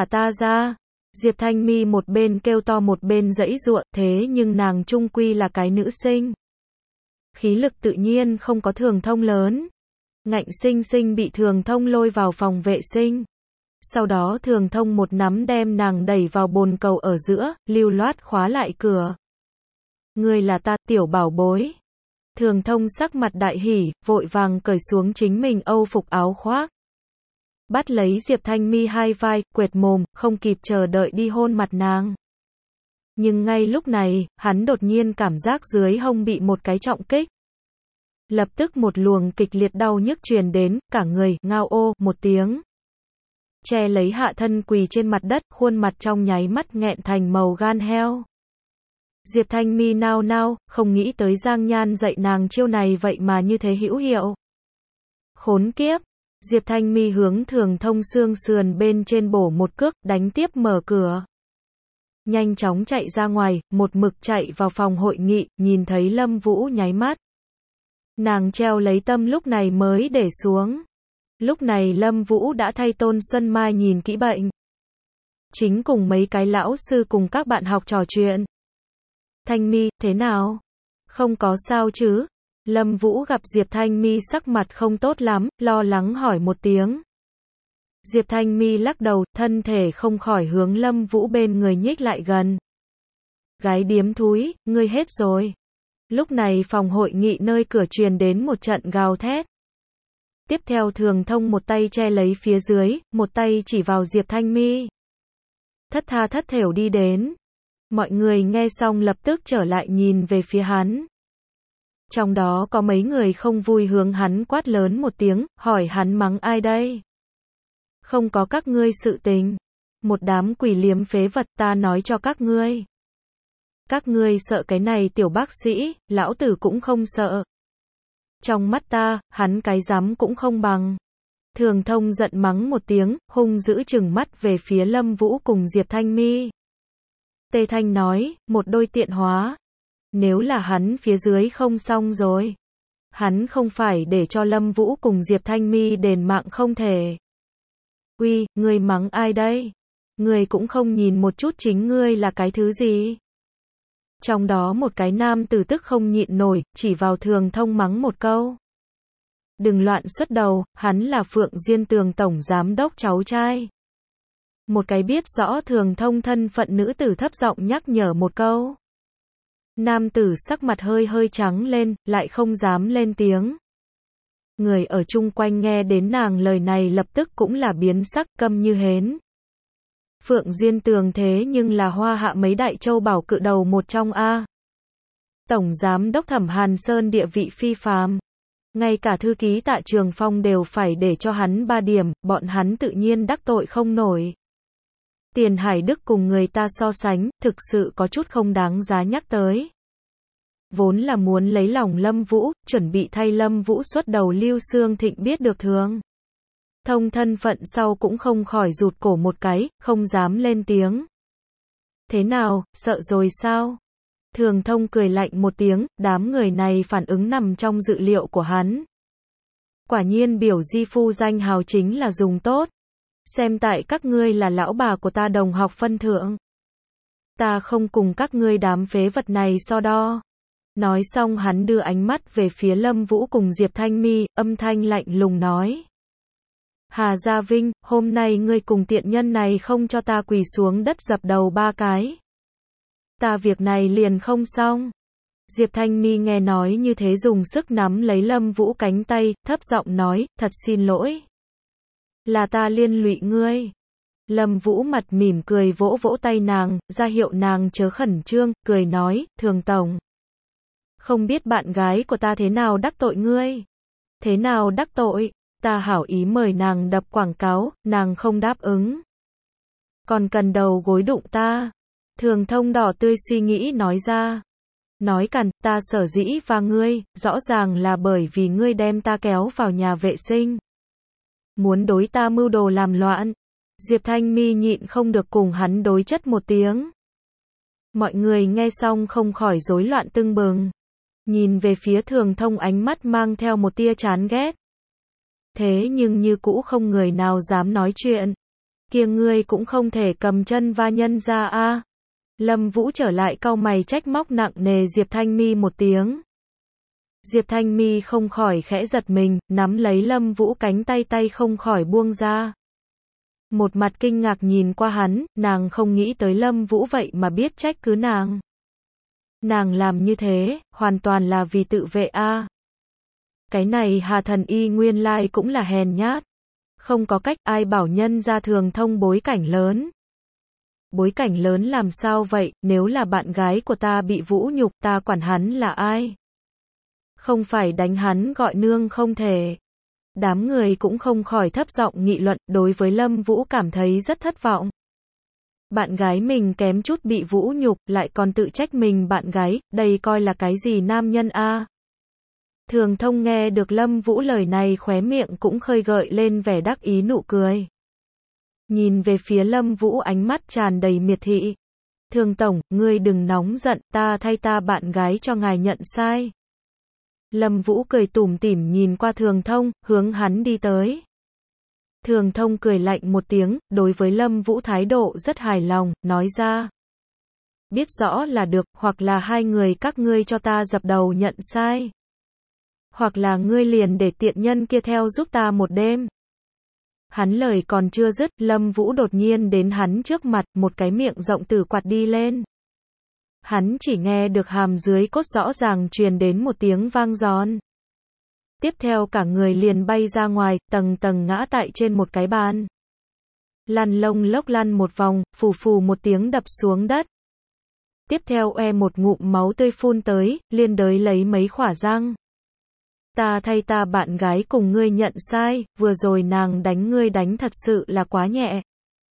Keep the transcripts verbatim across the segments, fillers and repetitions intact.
thả ta ra. Diệp Thanh Mi một bên kêu to một bên giãy giụa, thế nhưng nàng chung quy là cái nữ sinh. Khí lực tự nhiên không có Thường Thông lớn. Ngạnh sinh sinh bị Thường Thông lôi vào phòng vệ sinh. Sau đó Thường Thông một nắm đem nàng đẩy vào bồn cầu ở giữa, lưu loát khóa lại cửa. Ngươi là ta, tiểu bảo bối. Thường Thông sắc mặt đại hỉ, vội vàng cởi xuống chính mình âu phục áo khoác. Bắt lấy Diệp Thanh Mi hai vai, quệt mồm, không kịp chờ đợi đi hôn mặt nàng. Nhưng ngay lúc này, hắn đột nhiên cảm giác dưới hông bị một cái trọng kích. Lập tức một luồng kịch liệt đau nhức truyền đến, cả người, ngao ô, một tiếng. Che lấy hạ thân quỳ trên mặt đất, khuôn mặt trong nháy mắt nghẹn thành màu gan heo. Diệp Thanh Mi nao nao, không nghĩ tới Giang Nhan dạy nàng chiêu này vậy mà như thế hữu hiệu. Khốn kiếp! Diệp Thanh Mi hướng Thường Thông xương sườn bên trên bổ một cước, đánh tiếp mở cửa. Nhanh chóng chạy ra ngoài, một mực chạy vào phòng hội nghị, nhìn thấy Lâm Vũ nháy mắt. Nàng treo lấy tâm lúc này mới để xuống. Lúc này Lâm Vũ đã thay Tôn Xuân Mai nhìn kỹ bệnh. Chính cùng mấy cái lão sư cùng các bạn học trò chuyện. Thanh Mi, thế nào? Không có sao chứ? Lâm Vũ gặp Diệp Thanh Mi sắc mặt không tốt lắm, lo lắng hỏi một tiếng. Diệp Thanh Mi lắc đầu, thân thể không khỏi hướng Lâm Vũ bên người nhích lại gần. Gái điếm thúi, ngươi hết rồi. Lúc này phòng hội nghị nơi cửa truyền đến một trận gào thét. Tiếp theo Thường Thông một tay che lấy phía dưới, một tay chỉ vào Diệp Thanh Mi. Thất tha thất thểu đi đến. Mọi người nghe xong lập tức trở lại nhìn về phía hắn. Trong đó có mấy người không vui hướng hắn quát lớn một tiếng, hỏi hắn mắng ai đây? Không có các ngươi sự tình. Một đám quỷ liếm phế vật, ta nói cho các ngươi. Các ngươi sợ cái này tiểu bác sĩ, lão tử cũng không sợ. Trong mắt ta, hắn cái dám cũng không bằng. Thường Thông giận mắng một tiếng, hung dữ trừng mắt về phía Lâm Vũ cùng Diệp Thanh Mi. Tê Thanh nói, một đôi tiện hóa. Nếu là hắn phía dưới không xong rồi. Hắn không phải để cho Lâm Vũ cùng Diệp Thanh Mi đền mạng không thể. Uy, ngươi mắng ai đây? Ngươi cũng không nhìn một chút chính ngươi là cái thứ gì? Trong đó một cái nam tử tức không nhịn nổi, chỉ vào Thường Thông mắng một câu. Đừng loạn xuất đầu, hắn là Phượng Duyên Tường tổng giám đốc cháu trai. Một cái biết rõ Thường Thông thân phận nữ tử thấp giọng nhắc nhở một câu. Nam tử sắc mặt hơi hơi trắng lên, lại không dám lên tiếng. Người ở chung quanh nghe đến nàng lời này lập tức cũng là biến sắc, câm như hến. Phượng Duyên Tường thế nhưng là hoa hạ mấy đại châu bảo cự đầu một trong a. Tổng giám đốc Thẩm Hàn Sơn địa vị phi phàm. Ngay cả thư ký Tạ Trường Phong đều phải để cho hắn ba điểm, bọn hắn tự nhiên đắc tội không nổi. Tiền Hải Đức cùng người ta so sánh, thực sự có chút không đáng giá nhắc tới. Vốn là muốn lấy lòng Lâm Vũ, chuẩn bị thay Lâm Vũ xuất đầu Lưu Xương Thịnh biết được Thường Thông thân phận sau cũng không khỏi rụt cổ một cái, không dám lên tiếng. Thế nào, sợ rồi sao? Thường Thông cười lạnh một tiếng, đám người này phản ứng nằm trong dự liệu của hắn. Quả nhiên biểu di phu danh hào chính là dùng tốt. Xem tại các ngươi là lão bà của ta đồng học phân thượng. Ta không cùng các ngươi đám phế vật này so đo. Nói xong hắn đưa ánh mắt về phía Lâm Vũ cùng Diệp Thanh Mi, âm thanh lạnh lùng nói. Hà Gia Vinh, hôm nay ngươi cùng tiện nhân này không cho ta quỳ xuống đất dập đầu ba cái. Ta việc này liền không xong. Diệp Thanh Mi nghe nói như thế dùng sức nắm lấy Lâm Vũ cánh tay, thấp giọng nói, thật xin lỗi. Là ta liên lụy ngươi. Lâm Vũ mặt mỉm cười vỗ vỗ tay nàng, ra hiệu nàng chớ khẩn trương, cười nói, Thường tổng. Không biết bạn gái của ta thế nào đắc tội ngươi? Thế nào đắc tội? Ta hảo ý mời nàng đập quảng cáo, nàng không đáp ứng. Còn cần đầu gối đụng ta. Thường Thông đỏ tươi suy nghĩ nói ra. Nói cằn, ta sở dĩ và ngươi, rõ ràng là bởi vì ngươi đem ta kéo vào nhà vệ sinh. Muốn đối ta mưu đồ làm loạn. Diệp Thanh Mi nhịn không được cùng hắn đối chất một tiếng. Mọi người nghe xong không khỏi rối loạn tưng bừng. Nhìn về phía Thường Thông ánh mắt mang theo một tia chán ghét. Thế nhưng như cũ không người nào dám nói chuyện. Kia ngươi cũng không thể cầm chân va nhân ra a. Lâm Vũ trở lại cau mày trách móc nặng nề Diệp Thanh Mi một tiếng. Diệp Thanh Mi không khỏi khẽ giật mình, nắm lấy Lâm Vũ cánh tay tay không khỏi buông ra. Một mặt kinh ngạc nhìn qua hắn, nàng không nghĩ tới Lâm Vũ vậy mà biết trách cứ nàng. Nàng làm như thế, hoàn toàn là vì tự vệ a. Cái này Hà Thần Y nguyên lai cũng là hèn nhát. Không có cách, ai bảo nhân ra thường thông bối cảnh lớn. Bối cảnh lớn làm sao vậy, nếu là bạn gái của ta bị vũ nhục ta quản hắn là ai? Không phải đánh hắn gọi nương không thể. Đám người cũng không khỏi thấp giọng nghị luận, đối với Lâm Vũ cảm thấy rất thất vọng. Bạn gái mình kém chút bị vũ nhục, lại còn tự trách mình bạn gái, đây coi là cái gì nam nhân a? Thường Thông nghe được Lâm Vũ lời này khóe miệng cũng khơi gợi lên vẻ đắc ý nụ cười. Nhìn về phía Lâm Vũ ánh mắt tràn đầy miệt thị. Thường Tổng, ngươi đừng nóng giận, ta thay ta bạn gái cho ngài nhận sai. Lâm Vũ cười tủm tỉm nhìn qua Thường Thông, hướng hắn đi tới. Thường Thông cười lạnh một tiếng, đối với Lâm Vũ thái độ rất hài lòng, nói ra. Biết rõ là được, hoặc là hai người các ngươi cho ta dập đầu nhận sai. Hoặc là ngươi liền để tiện nhân kia theo giúp ta một đêm. Hắn lời còn chưa dứt, Lâm Vũ đột nhiên đến hắn trước mặt, một cái miệng rộng từ quạt đi lên. Hắn chỉ nghe được hàm dưới cốt rõ ràng truyền đến một tiếng vang giòn. Tiếp theo cả người liền bay ra ngoài, tầng tầng ngã tại trên một cái bàn. Lăn lông lốc lăn một vòng, phù phù một tiếng đập xuống đất. Tiếp theo oe một ngụm máu tươi phun tới, liên đới lấy mấy khỏa răng. Ta thay ta bạn gái cùng ngươi nhận sai, vừa rồi nàng đánh ngươi đánh thật sự là quá nhẹ.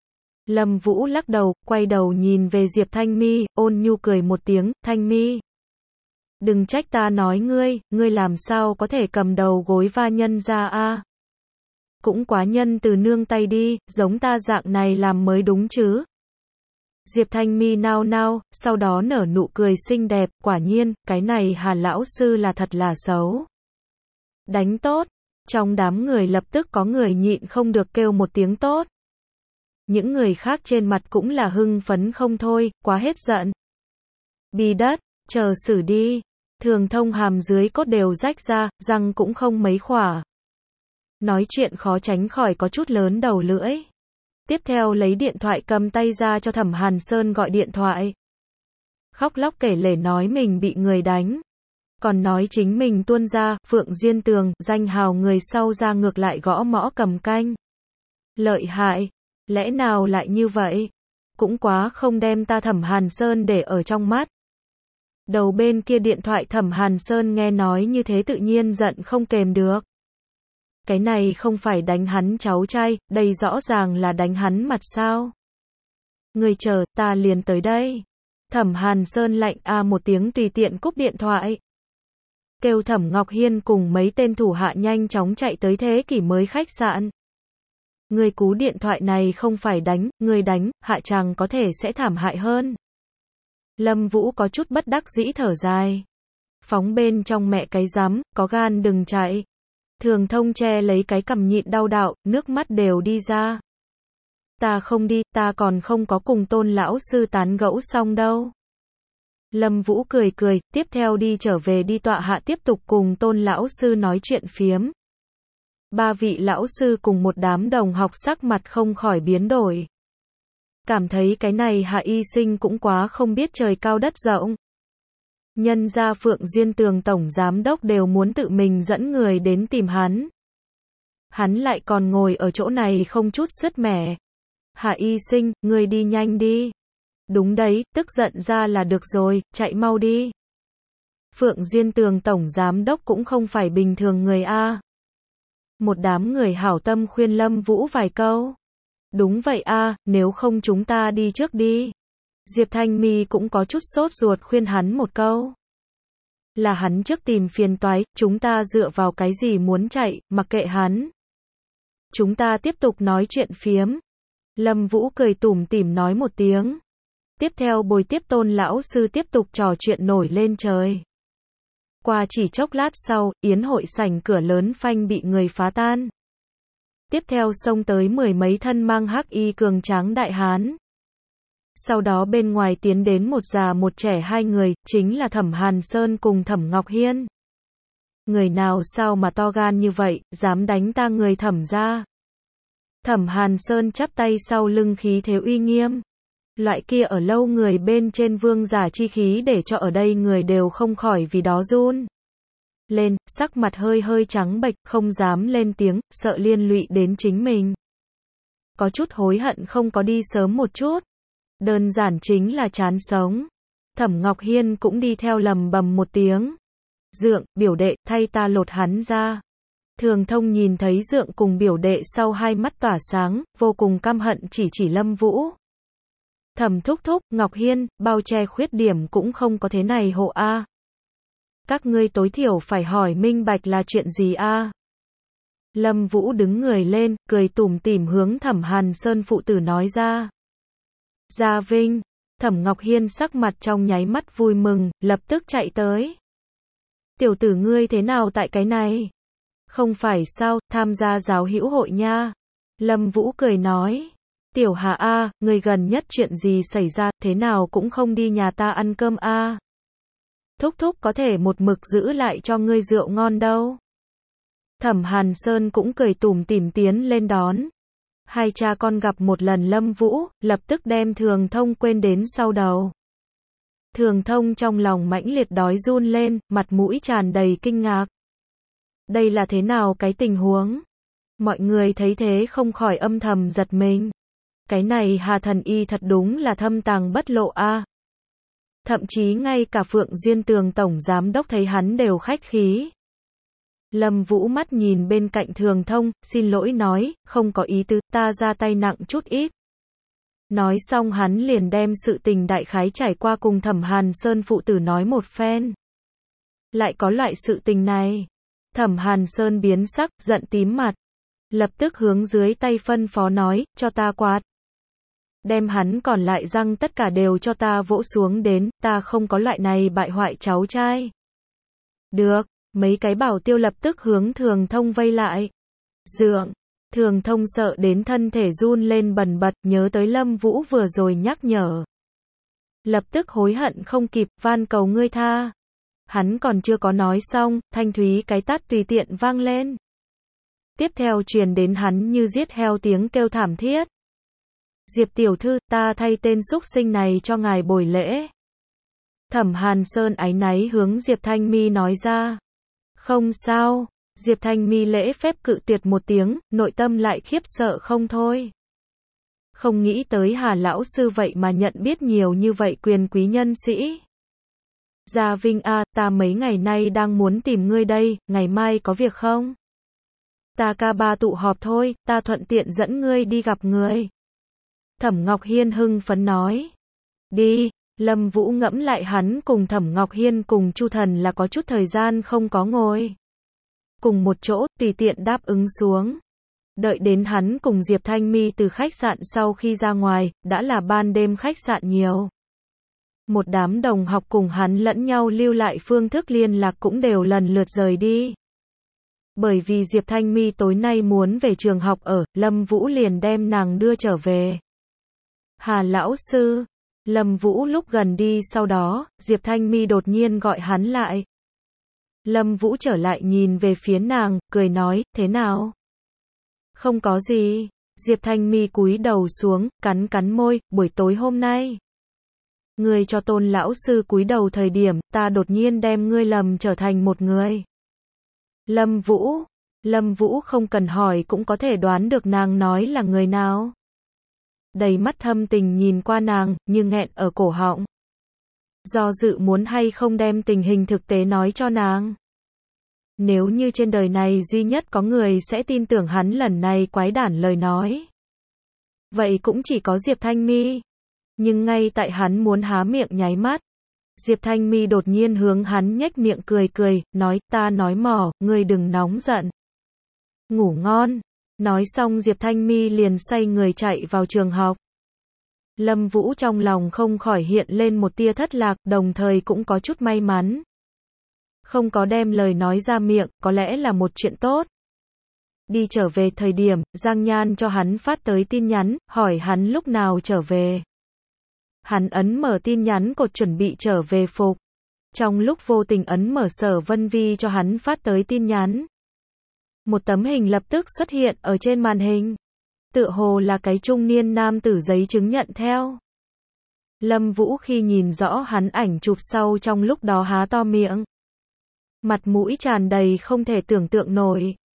Lâm Vũ lắc đầu, quay đầu nhìn về Diệp Thanh Mi, ôn nhu cười một tiếng, Thanh Mi. Đừng trách ta nói ngươi, ngươi làm sao có thể cầm đầu gối va nhân ra a? Cũng quá nhân từ nương tay đi, giống ta dạng này làm mới đúng chứ. Diệp Thanh Mi nao nao, sau đó nở nụ cười xinh đẹp, quả nhiên, cái này Hà lão sư là thật là xấu. Đánh tốt, trong đám người lập tức có người nhịn không được kêu một tiếng tốt. Những người khác trên mặt cũng là hưng phấn không thôi, quá hết giận. Bi đất, chờ xử đi. Thường Thông hàm dưới cốt đều rách ra, răng cũng không mấy khỏa. Nói chuyện khó tránh khỏi có chút lớn đầu lưỡi. Tiếp theo lấy điện thoại cầm tay ra cho Thẩm Hàn Sơn gọi điện thoại. Khóc lóc kể lể nói mình bị người đánh. Còn nói chính mình tuôn ra, Phượng Diên Tường, danh hào người sau ra ngược lại gõ mõ cầm canh. Lợi hại, lẽ nào lại như vậy? Cũng quá không đem ta Thẩm Hàn Sơn để ở trong mắt. Đầu bên kia điện thoại Thẩm Hàn Sơn nghe nói như thế tự nhiên giận không kềm được. Cái này không phải đánh hắn cháu trai, đây rõ ràng là đánh hắn mặt sao? Người chờ, ta liền tới đây. Thẩm Hàn Sơn lạnh a một tiếng tùy tiện cúp điện thoại. Kêu Thẩm Ngọc Hiên cùng mấy tên thủ hạ nhanh chóng chạy tới Thế Kỷ Mới khách sạn. Người cú điện thoại này không phải đánh, người đánh, hạ chàng có thể sẽ thảm hại hơn. Lâm Vũ có chút bất đắc dĩ thở dài. Phóng bên trong mẹ cái rắm, có gan đừng chạy. Thường Thông che lấy cái cằm nhịn đau đạo, nước mắt đều đi ra. Ta không đi, ta còn không có cùng Tôn lão sư tán gẫu xong đâu. Lâm Vũ cười cười, tiếp theo đi trở về đi tọa hạ tiếp tục cùng Tôn lão sư nói chuyện phiếm. Ba vị lão sư cùng một đám đồng học sắc mặt không khỏi biến đổi. Cảm thấy cái này Hạ Y Sinh cũng quá không biết trời cao đất rộng. Nhân ra Phượng Diên Tường tổng giám đốc đều muốn tự mình dẫn người đến tìm hắn. Hắn lại còn ngồi ở chỗ này không chút sứt mẻ. Hạ Y Sinh, người đi nhanh đi. Đúng đấy, tức giận ra là được rồi, chạy mau đi. Phượng Diên Tường tổng giám đốc cũng không phải bình thường người a. Một đám người hảo tâm khuyên Lâm Vũ vài câu. Đúng vậy a, nếu không chúng ta đi trước đi. Diệp Thanh Mi cũng có chút sốt ruột khuyên hắn một câu. Là hắn trước tìm phiền toái, chúng ta dựa vào cái gì muốn chạy, mặc kệ hắn. Chúng ta tiếp tục nói chuyện phiếm. Lâm Vũ cười tủm tỉm nói một tiếng. Tiếp theo bồi tiếp Tôn lão sư tiếp tục trò chuyện nổi lên trời. Qua chỉ chốc lát sau, yến hội sảnh cửa lớn phanh bị người phá tan. Tiếp theo xông tới mười mấy thân mang hắc y cường tráng đại hán. Sau đó bên ngoài tiến đến một già một trẻ hai người, chính là Thẩm Hàn Sơn cùng Thẩm Ngọc Hiên. Người nào sao mà to gan như vậy, dám đánh ta người Thẩm gia? Thẩm Hàn Sơn chắp tay sau lưng khí thế uy nghiêm. Loại kia ở lâu người bên trên vương giả chi khí để cho ở đây người đều không khỏi vì đó run lên, sắc mặt hơi hơi trắng bệch, không dám lên tiếng, sợ liên lụy đến chính mình. Có chút hối hận không có đi sớm một chút. Đơn giản chính là chán sống. Thẩm Ngọc Hiên cũng đi theo lầm bầm một tiếng. Dượng, biểu đệ, thay ta lột hắn ra. Thường Thông nhìn thấy Dượng cùng biểu đệ sau hai mắt tỏa sáng, vô cùng căm hận chỉ chỉ Lâm Vũ. Thẩm thúc thúc, Ngọc Hiên, bao che khuyết điểm cũng không có thế này hộ a. Các ngươi tối thiểu phải hỏi minh bạch là chuyện gì a. Lâm Vũ đứng người lên, cười tủm tỉm hướng Thẩm Hàn Sơn phụ tử nói ra. Gia Vinh, Thẩm Ngọc Hiên sắc mặt trong nháy mắt vui mừng, lập tức chạy tới. Tiểu tử ngươi thế nào tại cái này? Không phải sao, tham gia giáo hữu hội nha. Lâm Vũ cười nói. Tiểu Hà a, người gần nhất chuyện gì xảy ra, thế nào cũng không đi nhà ta ăn cơm a. Thúc thúc có thể một mực giữ lại cho ngươi rượu ngon đâu. Thẩm Hàn Sơn cũng cười tủm tỉm tiến lên đón. Hai cha con gặp một lần Lâm Vũ, lập tức đem Thường Thông quên đến sau đầu. Thường Thông trong lòng mãnh liệt đói run lên, mặt mũi tràn đầy kinh ngạc. Đây là thế nào cái tình huống? Mọi người thấy thế không khỏi âm thầm giật mình. Cái này Hà Thần Y thật đúng là thâm tàng bất lộ a. Thậm chí ngay cả Phượng Duyên Tường tổng giám đốc thấy hắn đều khách khí. Lâm Vũ mắt nhìn bên cạnh Thường Thông, xin lỗi nói, không có ý tứ, ta ra tay nặng chút ít. Nói xong hắn liền đem sự tình đại khái trải qua cùng Thẩm Hàn Sơn phụ tử nói một phen. Lại có loại sự tình này. Thẩm Hàn Sơn biến sắc, giận tím mặt. Lập tức hướng dưới tay phân phó nói, cho ta quạt. Đem hắn còn lại răng tất cả đều cho ta vỗ xuống đến, ta không có loại này bại hoại cháu trai. Được, mấy cái bảo tiêu lập tức hướng Thường Thông vây lại. Dượng, Thường Thông sợ đến thân thể run lên bần bật, nhớ tới Lâm Vũ vừa rồi nhắc nhở. Lập tức hối hận không kịp, van cầu ngươi tha. Hắn còn chưa có nói xong, thanh thúy cái tát tùy tiện vang lên. Tiếp theo truyền đến hắn như giết heo tiếng kêu thảm thiết. Diệp tiểu thư, ta thay tên xúc sinh này cho ngài bồi lễ. Thẩm Hàn Sơn áy náy hướng Diệp Thanh Mi nói ra. Không sao. Diệp Thanh Mi lễ phép cự tuyệt một tiếng, nội tâm lại khiếp sợ không thôi. Không nghĩ tới Hà lão sư vậy mà nhận biết nhiều như vậy quyền quý nhân sĩ. Gia Vinh a, ta mấy ngày nay đang muốn tìm ngươi đây, ngày mai có việc không? Ta ca ba tụ họp thôi, ta thuận tiện dẫn ngươi đi gặp người. Thẩm Ngọc Hiên hưng phấn nói. Đi, Lâm Vũ ngẫm lại hắn cùng Thẩm Ngọc Hiên cùng Chu Thần là có chút thời gian không có ngồi cùng một chỗ, tùy tiện đáp ứng xuống. Đợi đến hắn cùng Diệp Thanh Mi từ khách sạn sau khi ra ngoài, đã là ban đêm khách sạn nhiều. Một đám đồng học cùng hắn lẫn nhau lưu lại phương thức liên lạc cũng đều lần lượt rời đi. Bởi vì Diệp Thanh Mi tối nay muốn về trường học ở, Lâm Vũ liền đem nàng đưa trở về. Hà lão sư, Lâm Vũ lúc gần đi sau đó, Diệp Thanh Mi đột nhiên gọi hắn lại. Lâm Vũ trở lại nhìn về phía nàng, cười nói, thế nào? Không có gì. Diệp Thanh Mi cúi đầu xuống, cắn cắn môi, buổi tối hôm nay. Ngươi cho Tôn lão sư cúi đầu thời điểm, ta đột nhiên đem ngươi lầm trở thành một người. Lâm Vũ, Lâm Vũ không cần hỏi cũng có thể đoán được nàng nói là người nào. Đầy mắt thâm tình nhìn qua nàng, như nghẹn ở cổ họng. Do dự muốn hay không đem tình hình thực tế nói cho nàng. Nếu như trên đời này duy nhất có người sẽ tin tưởng hắn lần này quái đản lời nói. Vậy cũng chỉ có Diệp Thanh Mi. Nhưng ngay tại hắn muốn há miệng nháy mắt. Diệp Thanh Mi đột nhiên hướng hắn nhếch miệng cười cười, nói, ta nói mỏ, ngươi đừng nóng giận. Ngủ ngon. Nói xong Diệp Thanh Mi liền xoay người chạy vào trường học. Lâm Vũ trong lòng không khỏi hiện lên một tia thất lạc, đồng thời cũng có chút may mắn. Không có đem lời nói ra miệng, có lẽ là một chuyện tốt. đi trở về thời điểm, Giang Nhan cho hắn phát tới tin nhắn, hỏi hắn lúc nào trở về. Hắn ấn mở tin nhắn cột chuẩn bị trở về phục. Trong lúc vô tình ấn mở Sở Vân Vi cho hắn phát tới tin nhắn. Một tấm hình lập tức xuất hiện ở trên màn hình. Tựa hồ là cái trung niên nam tử giấy chứng nhận theo. Lâm Vũ khi nhìn rõ hắn ảnh chụp sau trong lúc đó há to miệng. Mặt mũi tràn đầy không thể tưởng tượng nổi.